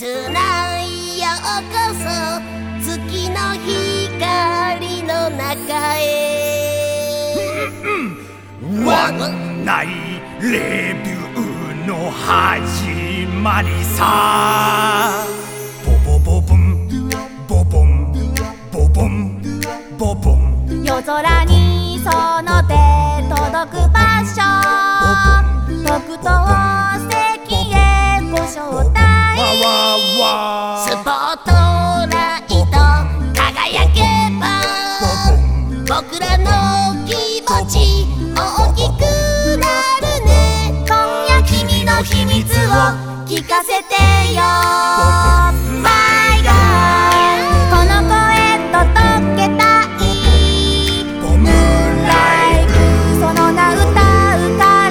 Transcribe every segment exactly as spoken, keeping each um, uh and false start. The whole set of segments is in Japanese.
切ないようこそ月の光の中へ。 ワンナイレビューの始まりさ。ボボボブンボボンボボンボボン、 夜空にその手届く場所、特等席へご招待。 スポットライト輝けば僕らの気持ち大きくなるね。 今夜君の秘密を聞かせてよ。マイガーこの声届けたい。ムーンライトその名歌うから。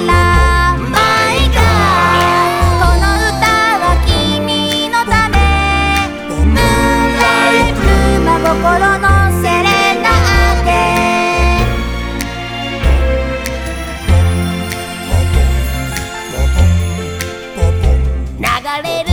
マイガーこの歌は君のため。ムーンライト真心のセレナーデ。 流れる